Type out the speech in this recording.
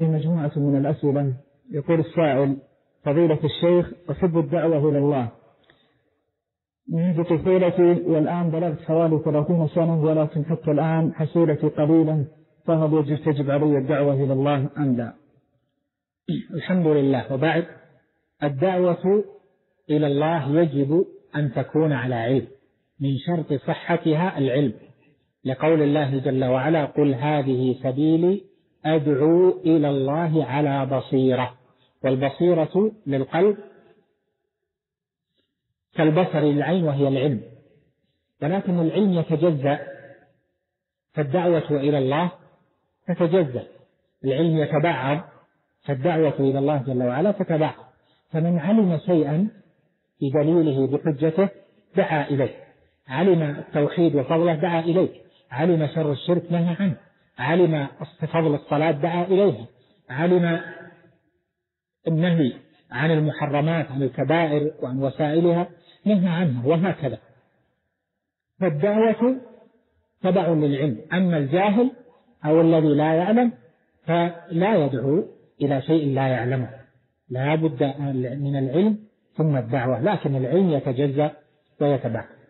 مجموعة من الأسئلة. يقول السائل: فضيلة الشيخ، أحب الدعوة إلى الله منذ طفولتي، والآن بلغت حوالي 30 سنة، ولكن حتى الآن حصيلتي قليلا، فهل تجب علي الدعوة إلى الله أم لا؟ الحمد لله. وبعد، الدعوة إلى الله يجب أن تكون على علم، من شرط صحتها العلم، لقول الله جل وعلا: قل هذه سبيلي أدعو إلى الله على بصيرة. والبصيرة للقلب كالبصر للعين، وهي العلم، ولكن العلم يتجزأ، فالدعوة إلى الله تتجزأ. العلم يتبعض، فالدعوة إلى الله جل وعلا تتبعض. فمن علم شيئا بدليله بحجته دعا إليه، علم التوحيد وفضله دعا إليه، علم شر الشرك نهى عنه، علم فضل الصلاة دعا إليها، علم النهي عن المحرمات، عن الكبائر وعن وسائلها نهى عنها، وهكذا. فالدعوة تبع للعلم. أما الجاهل أو الذي لا يعلم فلا يدعو إلى شيء لا يعلمه، لا بد من العلم ثم الدعوة، لكن العلم يتجزأ ويتبع.